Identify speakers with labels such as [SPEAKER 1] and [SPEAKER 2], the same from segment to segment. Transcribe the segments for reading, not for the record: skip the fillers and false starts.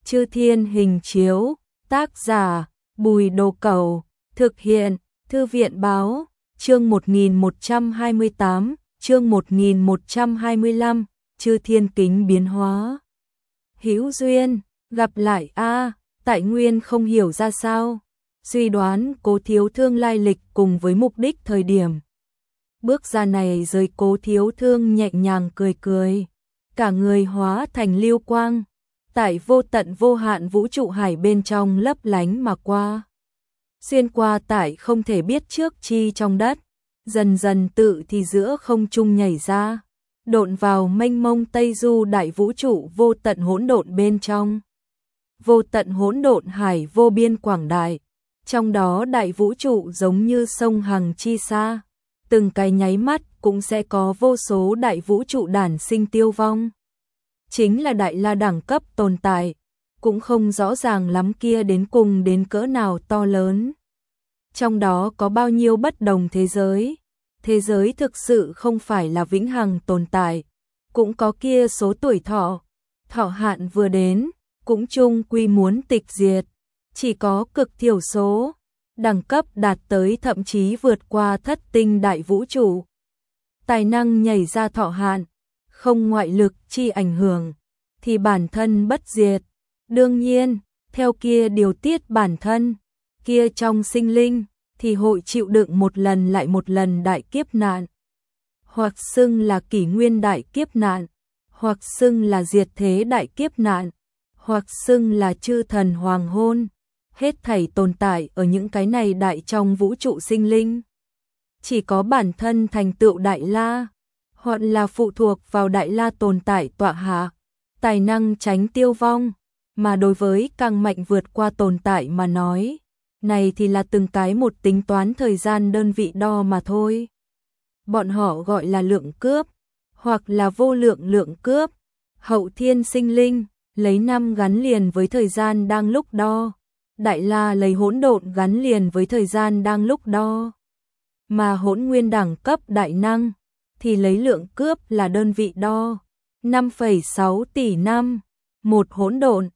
[SPEAKER 1] Chư Thiên Hình Chiếu, tác giả Bùi Đồ Cẩu, thực hiện Thư viện Báo, chương 1128, chương 1125, Chư Thiên Kính biến hóa. Hữu duyên, gặp lại a, Tại Nguyên không hiểu ra sao, suy đoán Cố Thiếu Thương lai lịch cùng với mục đích thời điểm. Bước ra này rồi Cố Thiếu Thương nhẹ nhàng cười cười, cả người hóa thành lưu quang, tại vô tận vô hạn vũ trụ hải bên trong lấp lánh mà qua. Xuyên qua tại không thể biết trước chi trong đất, dần dần tự thì giữa không trung nhảy ra, độn vào mênh mông Tây Du đại vũ trụ vô tận hỗn độn bên trong. Vô tận hỗn độn hải vô biên quảng đại, trong đó đại vũ trụ giống như sông hằng chi xa, từng cái nháy mắt cũng sẽ có vô số đại vũ trụ đản sinh tiêu vong. Chính là đại la đẳng cấp tồn tại, cũng không rõ ràng lắm kia đến cùng đến cỡ nào to lớn. Trong đó có bao nhiêu bất đồng thế giới thực sự không phải là vĩnh hằng tồn tại, cũng có kia số tuổi thọ hạn vừa đến, cũng chung quy muốn tịch diệt, chỉ có cực thiểu số, đẳng cấp đạt tới thậm chí vượt qua thất tinh đại vũ trụ. Tài năng nhảy ra thọ hạn, không ngoại lực chi ảnh hưởng, thì bản thân bất diệt. Đương nhiên, theo kia điều tiết bản thân, kia trong sinh linh, thì hội chịu đựng một lần lại một lần đại kiếp nạn. Hoặc xưng là kỷ nguyên đại kiếp nạn, hoặc xưng là diệt thế đại kiếp nạn, hoặc xưng là chư thần hoàng hôn, hết thảy tồn tại ở những cái này đại trong vũ trụ sinh linh. Chỉ có bản thân thành tựu đại la, hoặc là phụ thuộc vào đại la tồn tại tọa hạ, tài năng tránh tiêu vong, mà đối với càng mạnh vượt qua tồn tại mà nói, này thì là từng cái một tính toán thời gian đơn vị đo mà thôi. Bọn họ gọi là lượng cướp, hoặc là vô lượng lượng cướp, hậu thiên sinh linh, lấy năm gắn liền với thời gian đang lúc đo, đại la lấy hỗn độn gắn liền với thời gian đang lúc đo, mà hỗn nguyên đẳng cấp đại năng thì lấy lượng cướp là đơn vị đo, 5,6 tỷ năm, một hỗn độn,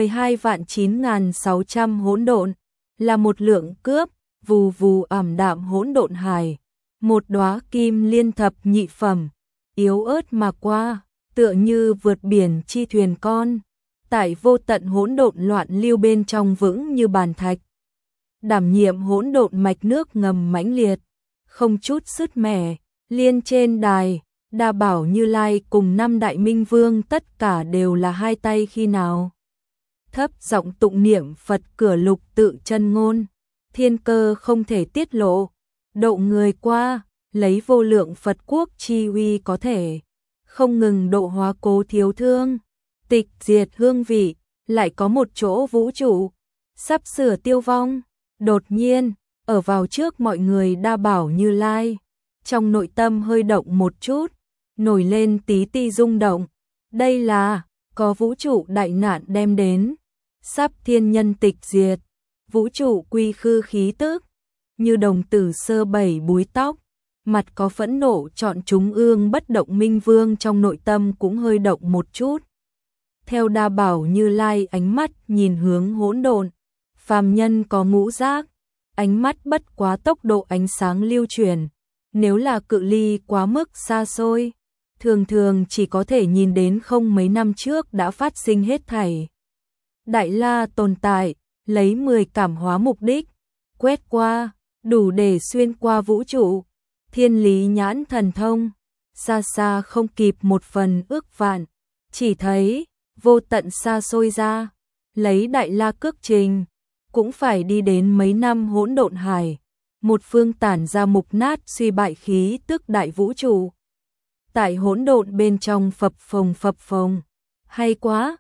[SPEAKER 1] 12.9.600 hỗn độn là một lượng cướp, vù vù ảm đạm hỗn độn hải, một đóa kim liên thập nhị phẩm, yếu ớt mà qua, tựa như vượt biển chi thuyền con, tại vô tận hỗn độn loạn lưu bên trong vững như bàn thạch. Đảm nhiệm hỗn độn mạch nước ngầm mãnh liệt, không chút sứt mẻ, liên trên đài, Đa Bảo Như Lai cùng năm đại minh vương tất cả đều là hai tay khi nào. Thấp giọng tụng niệm Phật cửa lục tự chân ngôn, thiên cơ không thể tiết lộ, độ người qua, lấy vô lượng Phật quốc chi uy có thể, không ngừng độ hóa Cố Thiếu Thương, tịch diệt hương vị, lại có một chỗ vũ trụ, sắp sửa tiêu vong, đột nhiên, ở vào trước mọi người Đa Bảo Như Lai, trong nội tâm hơi động một chút, nổi lên tí ti rung động, đây là, có vũ trụ đại nạn đem đến, sắp thiên nhân tịch diệt, vũ trụ quy khư khí tức, như đồng tử sơ bảy búi tóc, mặt có phẫn nộ chọn chúng ương bất động minh vương trong nội tâm cũng hơi động một chút. Theo Đa Bảo Như Lai ánh mắt nhìn hướng hỗn độn, phàm nhân có ngũ giác, ánh mắt bất quá tốc độ ánh sáng lưu truyền, nếu là cự ly quá mức xa xôi, thường thường chỉ có thể nhìn đến không mấy năm trước đã phát sinh hết thảy. Đại la tồn tại, lấy 10 cảm hóa mục đích, quét qua, đủ để xuyên qua vũ trụ, thiên lý nhãn thần thông, xa xa không kịp một phần ước vạn, chỉ thấy, vô tận xa xôi ra, lấy đại la cước trình, cũng phải đi đến mấy năm hỗn độn hải, một phương tản ra mục nát suy bại khí tức đại vũ trụ. Tại hỗn độn bên trong phập phồng, hay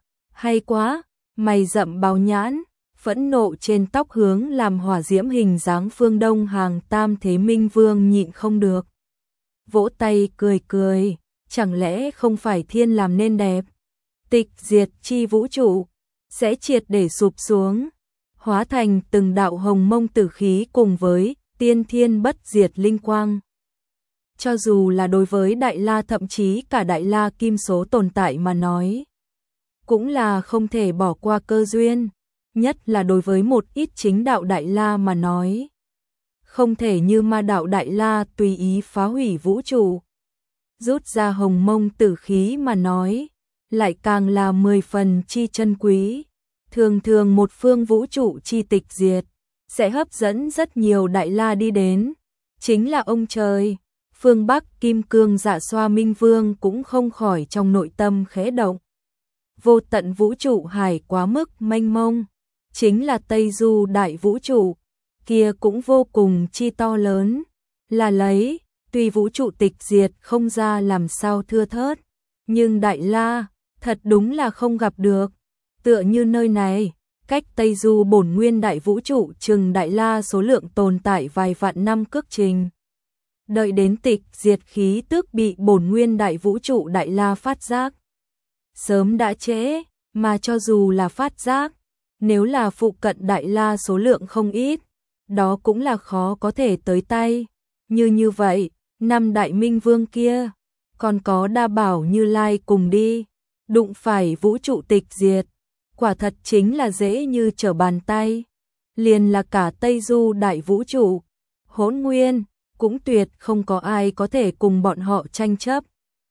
[SPEAKER 1] quá, mày rậm báo nhãn, phẫn nộ trên tóc hướng làm hỏa diễm hình dáng phương đông hàng tam thế minh vương nhịn không được. Vỗ tay cười, chẳng lẽ không phải thiên làm nên đẹp, tịch diệt chi vũ trụ, sẽ triệt để sụp xuống, hóa thành từng đạo hồng mông tử khí cùng với tiên thiên bất diệt linh quang. Cho dù là đối với đại la thậm chí cả đại la kim số tồn tại mà nói, cũng là không thể bỏ qua cơ duyên, nhất là đối với một ít chính đạo Đại La mà nói. Không thể như ma đạo Đại La tùy ý phá hủy vũ trụ. Rút ra hồng mông tử khí mà nói, lại càng là 10 phần chi chân quý. Thường thường một phương vũ trụ chi tịch diệt, sẽ hấp dẫn rất nhiều Đại La đi đến. Chính là ông trời, phương Bắc Kim Cương Dạ Xoa Minh Vương cũng không khỏi trong nội tâm khẽ động. Vô tận vũ trụ hải quá mức mênh mông, chính là Tây Du đại vũ trụ, kia cũng vô cùng chi to lớn, là lấy, tuy vũ trụ tịch diệt không ra làm sao thưa thớt, nhưng Đại La, thật đúng là không gặp được, tựa như nơi này, cách Tây Du bổn nguyên đại vũ trụ chừng Đại La số lượng tồn tại vài vạn năm cước trình. Đợi đến tịch diệt khí tức bị bổn nguyên đại vũ trụ Đại La phát giác. Sớm đã trễ, mà cho dù là phát giác, nếu là phụ cận Đại La số lượng không ít, đó cũng là khó có thể tới tay. Như vậy, 5 đại minh vương kia, còn có Đa Bảo Như Lai cùng đi, đụng phải vũ trụ tịch diệt, quả thật chính là dễ như trở bàn tay. Liền là cả Tây Du đại vũ trụ, Hỗn Nguyên, cũng tuyệt không có ai có thể cùng bọn họ tranh chấp.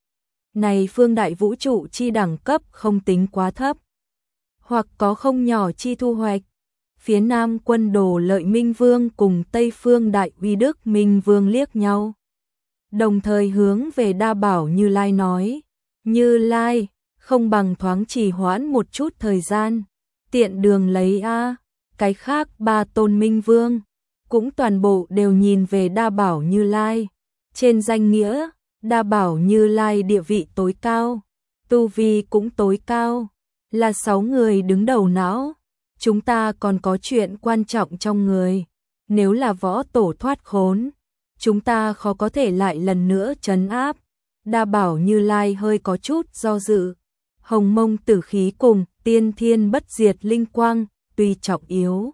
[SPEAKER 1] Này phương đại vũ trụ chi đẳng cấp không tính quá thấp, hoặc có không nhỏ chi thu hoạch. Phía Nam Quân Đồ Lợi Minh Vương cùng Tây phương Đại Uy Đức Minh Vương liếc nhau, đồng thời hướng về Đa Bảo Như Lai nói, Như Lai, không bằng thoáng trì hoãn một chút thời gian, tiện đường lấy a. Cái khác 3 tôn Minh Vương cũng toàn bộ đều nhìn về Đa Bảo Như Lai. Trên danh nghĩa, Đa Bảo Như Lai địa vị tối cao, tu vi cũng tối cao, là 6 người đứng đầu não. Chúng ta còn có chuyện quan trọng trong người, nếu là võ tổ thoát khốn, chúng ta khó có thể lại lần nữa trấn áp. Đa Bảo Như Lai hơi có chút do dự. Hồng mông tử khí cùng tiên thiên bất diệt linh quang, tuy trọng yếu,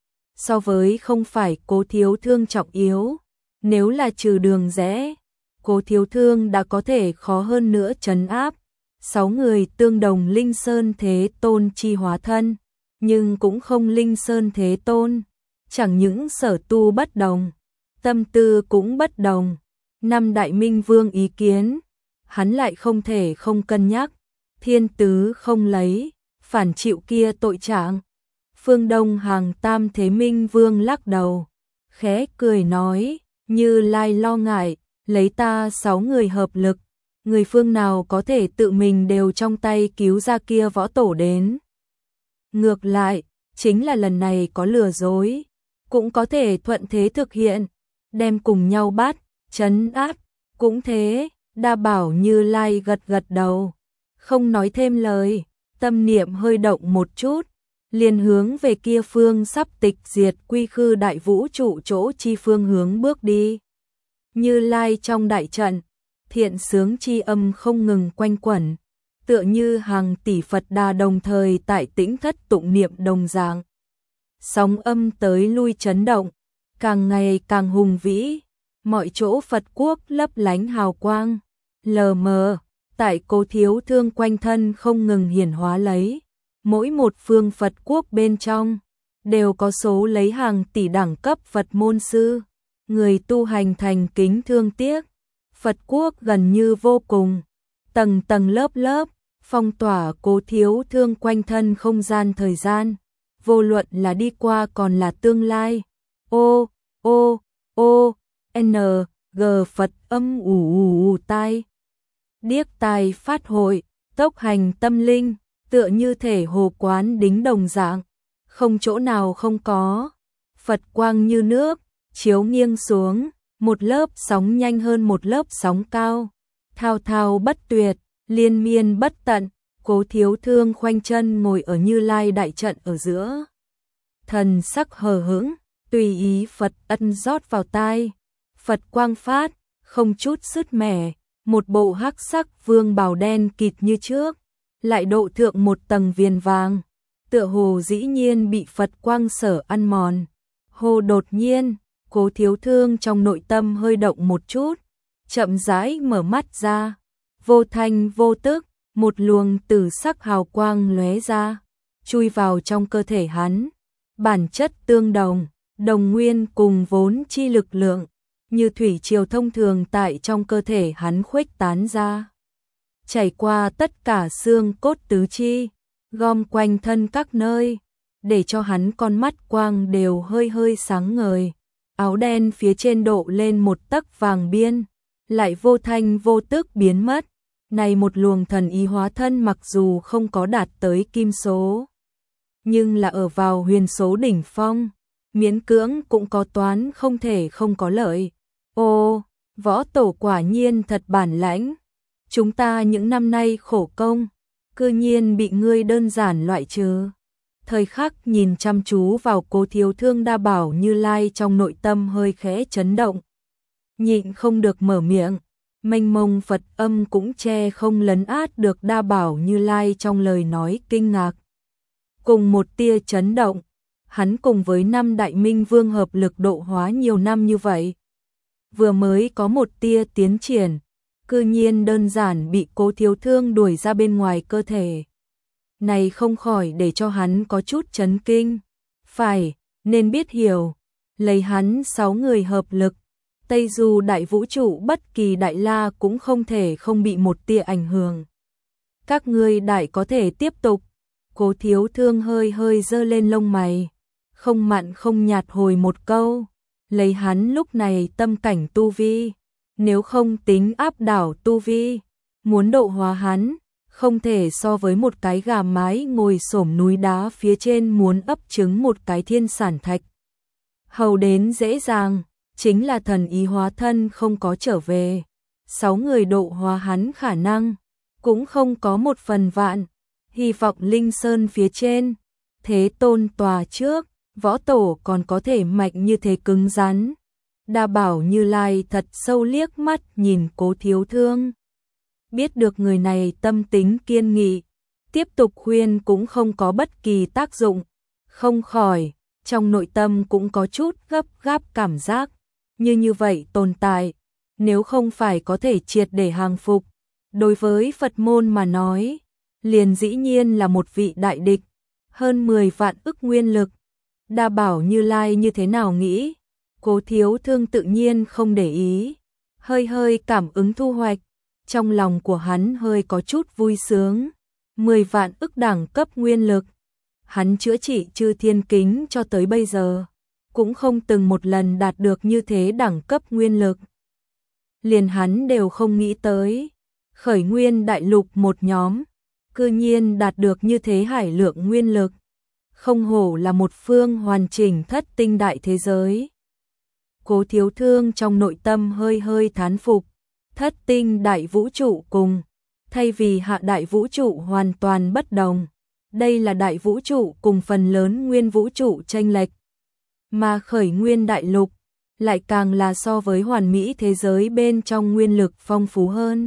[SPEAKER 1] so với không phải Cố Thiếu Thương trọng yếu, nếu là trừ đường rẽ, Cố Thiếu Thương đã có thể khó hơn nữa trấn áp. 6 người tương đồng Linh Sơn Thế Tôn chi hóa thân, nhưng cũng không Linh Sơn Thế Tôn, chẳng những sở tu bất đồng, tâm tư cũng bất đồng. 5 đại minh vương ý kiến, hắn lại không thể không cân nhắc, thiên tứ không lấy, phản chịu kia tội trạng. Phương Đông Hàng Tam Thế Minh Vương lắc đầu, khẽ cười nói, Như Lai lo ngại, lấy ta 6 người hợp lực, người phương nào có thể tự mình đều trong tay cứu ra kia võ tổ đến. Ngược lại, chính là lần này có lừa dối, cũng có thể thuận thế thực hiện, đem cùng nhau bắt, trấn áp, cũng thế. Đa Bảo Như Lai gật gật đầu, không nói thêm lời, tâm niệm hơi động một chút, liền hướng về kia phương sắp tịch diệt quy khư đại vũ trụ chỗ chi phương hướng bước đi. Như Lai trong đại trận, thiện sướng chi âm không ngừng quanh quẩn, tựa như hàng tỷ Phật Đà đồng thời tại tĩnh thất tụng niệm đồng dạng. Sóng âm tới lui chấn động, càng ngày càng hùng vĩ, mọi chỗ Phật quốc lấp lánh hào quang, lờ mờ, tại Cố Thiếu Thương quanh thân không ngừng hiển hóa lấy. Mỗi một phương Phật quốc bên trong, đều có số lấy hàng tỷ đẳng cấp Phật môn sư, người tu hành thành kính thương tiếc. Phật quốc gần như vô cùng, tầng tầng lớp lớp, phong tỏa Cố Thiếu Thương quanh thân không gian thời gian, vô luận là đi qua còn là tương lai. Ô, ô, ô, n, g Phật âm ù tai. Điếc tai phát hội, tốc hành tâm linh, tựa như thể hồ quán đính đồng dạng, không chỗ nào không có. Phật quang như nước, chiếu nghiêng xuống, một lớp sóng nhanh hơn một lớp sóng cao, thao thao bất tuyệt, liên miên bất tận. Cố Thiếu Thương khoanh chân ngồi ở Như Lai đại trận ở giữa, thần sắc hờ hững, tùy ý Phật ân rót vào tai. Phật quang phát, không chút sứt mẻ, một bộ hắc sắc vương bào đen kịt như trước, lại độ thượng một tầng viền vàng, tựa hồ dĩ nhiên bị Phật quang sở ăn mòn. Hồ đột nhiên, Cố Thiếu Thương trong nội tâm hơi động một chút, chậm rãi mở mắt ra, vô thanh vô tức, một luồng tử sắc hào quang lóe ra, chui vào trong cơ thể hắn. Bản chất tương đồng, đồng nguyên cùng vốn chi lực lượng, như thủy triều thông thường tại trong cơ thể hắn khuếch tán ra, chảy qua tất cả xương cốt tứ chi, gom quanh thân các nơi, để cho hắn con mắt quang đều hơi hơi sáng ngời. Áo đen phía trên độ lên một tấc vàng biên, lại vô thanh vô tức biến mất. Này một luồng thần ý hóa thân mặc dù không có đạt tới kim số, nhưng là ở vào huyền số đỉnh phong, miễn cưỡng cũng có toán không thể không có lợi. Ô, võ tổ quả nhiên thật bản lãnh. Chúng ta những năm nay khổ công, cư nhiên bị ngươi đơn giản loại trừ. Thời khắc nhìn chăm chú vào Cố Thiếu Thương Đa Bảo Như Lai trong nội tâm hơi khẽ chấn động. Nhịn không được mở miệng, mênh mông Phật âm cũng che không lấn át được Đa Bảo Như Lai trong lời nói kinh ngạc. Cùng một tia chấn động, hắn cùng với 5 đại minh vương hợp lực độ hóa nhiều năm như vậy. Vừa mới có một tia tiến triển, cư nhiên đơn giản bị Cố Thiếu Thương đuổi ra bên ngoài cơ thể. Này không khỏi để cho hắn có chút chấn kinh. Phải, nên biết hiểu, lấy hắn 6 người hợp lực, Tây Du đại vũ trụ bất kỳ đại la cũng không thể không bị một tia ảnh hưởng. Các ngươi đại có thể tiếp tục. Cố Thiếu Thương hơi hơi giơ lên lông mày, không mặn không nhạt hồi một câu, lấy hắn lúc này tâm cảnh tu vi, nếu không tính áp đảo tu vi, muốn độ hóa hắn, không thể so với một cái gà mái ngồi xổm núi đá phía trên muốn ấp trứng một cái thiên sản thạch. Hầu đến dễ dàng, chính là thần ý hóa thân không có trở về, 6 người độ hóa hắn khả năng, cũng không có một phần vạn. Hy vọng Linh Sơn phía trên, Thế Tôn tòa trước, võ tổ còn có thể mạnh như thế cứng rắn. Đa Bảo Như Lai thật sâu liếc mắt nhìn Cố Thiếu Thương. Biết được người này tâm tính kiên nghị, tiếp tục khuyên cũng không có bất kỳ tác dụng. Không khỏi, trong nội tâm cũng có chút gấp gáp cảm giác. Như vậy tồn tại, nếu không phải có thể triệt để hàng phục, đối với Phật môn mà nói, liền dĩ nhiên là một vị đại địch, hơn 10 vạn ức nguyên lực. Đa Bảo Như Lai như thế nào nghĩ? Cố Thiếu Thương tự nhiên không để ý, hơi hơi cảm ứng thu hoạch, trong lòng của hắn hơi có chút vui sướng. 10 vạn ức đẳng cấp nguyên lực, hắn chữa trị Chư Thiên Kính cho tới bây giờ, cũng không từng một lần đạt được như thế đẳng cấp nguyên lực. Liền hắn đều không nghĩ tới, khởi nguyên đại lục một nhóm, cư nhiên đạt được như thế hải lượng nguyên lực. Không hổ là một phương hoàn chỉnh thất tinh đại thế giới. Cố Thiếu Thương trong nội tâm hơi hơi thán phục, thất tinh đại vũ trụ cùng, thay vì hạ đại vũ trụ hoàn toàn bất đồng. Đây là đại vũ trụ cùng phần lớn nguyên vũ trụ chênh lệch. Mà khởi nguyên đại lục, lại càng là so với hoàn mỹ thế giới bên trong nguyên lực phong phú hơn.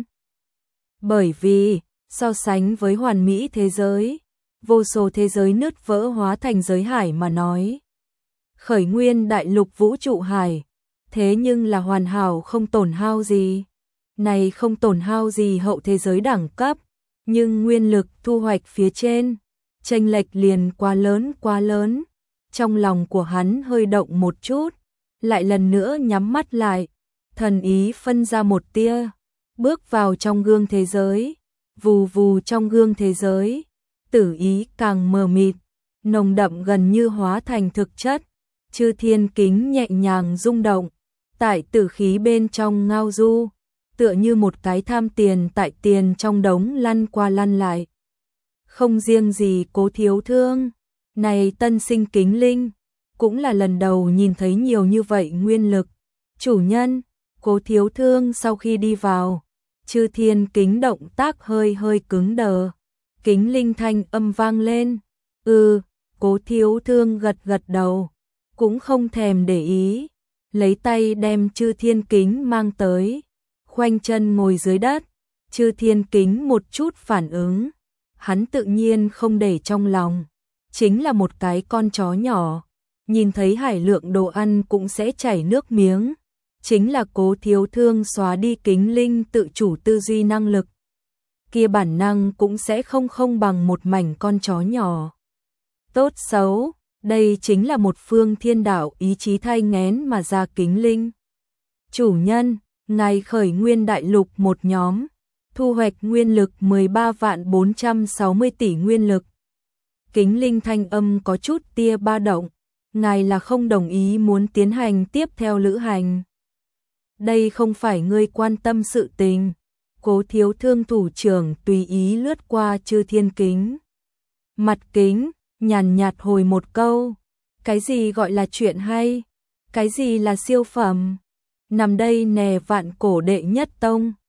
[SPEAKER 1] Bởi vì, so sánh với hoàn mỹ thế giới, vô số thế giới nứt vỡ hóa thành giới hải mà nói. Khởi nguyên đại lục vũ trụ hải, thế nhưng là hoàn hảo không tổn hao gì. Này không tổn hao gì hậu thế giới đẳng cấp, nhưng nguyên lực thu hoạch phía trên, chênh lệch liền quá lớn. Trong lòng của hắn hơi động một chút, lại lần nữa nhắm mắt lại, thần ý phân ra một tia, bước vào trong gương thế giới, vù vù trong gương thế giới, tử ý càng mờ mịt, nồng đậm gần như hóa thành thực chất, Chư Thiên Kính nhẹ nhàng rung động, tại tử khí bên trong ngao du, tựa như một cái tham tiền tại tiền trong đống lăn qua lăn lại. Không riêng gì Cố Thiếu Thương, này tân sinh kính linh, cũng là lần đầu nhìn thấy nhiều như vậy nguyên lực. Chủ nhân, Cố Thiếu Thương sau khi đi vào, Chư Thiên Kính động tác hơi hơi cứng đờ. Kính linh thanh âm vang lên. Cố Thiếu Thương gật gật đầu, cũng không thèm để ý, lấy tay đem Chư Thiên Kính mang tới, khoanh chân ngồi dưới đất. Chư Thiên Kính một chút phản ứng, hắn tự nhiên không để trong lòng, chính là một cái con chó nhỏ, nhìn thấy hải lượng đồ ăn cũng sẽ chảy nước miếng, chính là Cố Thiếu Thương xóa đi kính linh tự chủ tư duy năng lực. kia bản năng cũng sẽ không bằng một mảnh con chó nhỏ. Tốt xấu, đây chính là một phương thiên đạo ý chí thai nghén mà ra Kính Linh. Chủ nhân, ngài khởi nguyên đại lục một nhóm, thu hoạch nguyên lực 13.460 tỷ nguyên lực. Kính Linh thanh âm có chút tia ba động, ngài là không đồng ý muốn tiến hành tiếp theo lữ hành. Đây không phải ngươi quan tâm sự tình. Cố Thiếu Thương thủ trưởng tùy ý lướt qua Chư Thiên Kính. Mặt Kính, nhàn nhạt hồi một câu. Cái gì gọi là chuyện hay? Cái gì là siêu phẩm? Nằm đây nè vạn cổ đệ nhất tông.